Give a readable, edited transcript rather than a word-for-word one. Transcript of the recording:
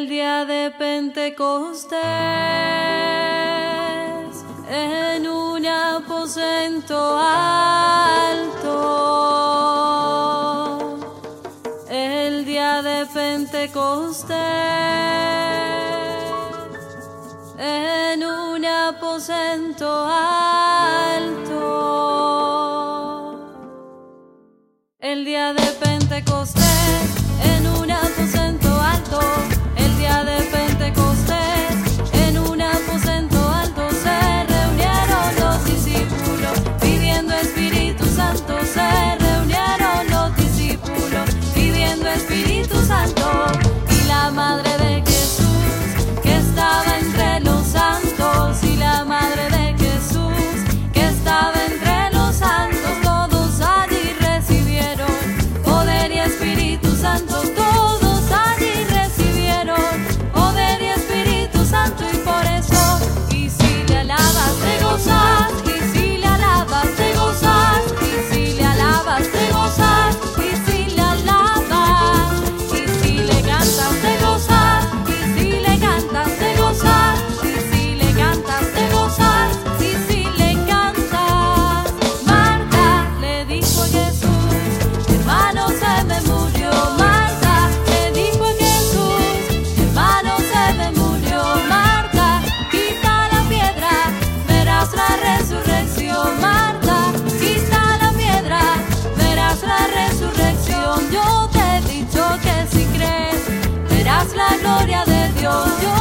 El día de Pentecostés, en un aposento alto. El día de Pentecostés, en un aposento alto. El día de Pentecostés, en un aposento alto. El día de Pentecostés, en un aposento alto se reunieron los discípulos pidiendo Espíritu Santo. Se reunieron los discípulos pidiendo Espíritu Santo. Y la madre de Jesús que estaba entre los santos, y la madre de Jesús que estaba entre los santos, todos allí recibieron poder y Espíritu Santo. Todos allí recibieron poder y Espíritu Santo. Y por eso, y si le alabas te gozas, y si le alabas te gozas, y si le alabas te gozas, y si le alabas, y si le cantas te gozas, y si le cantas te gozas, y si le cantas te gozas, y si le cantas. Marta le dijo a Jesús: hermano, se me murió. Marta le dijo a Jesús: hermano, se me murió. Marta, quita la piedra, verás la resurrección. Marta, quita la piedra, verás la resurrección. Yo te he dicho que si crees, verás la gloria de Dios. Yo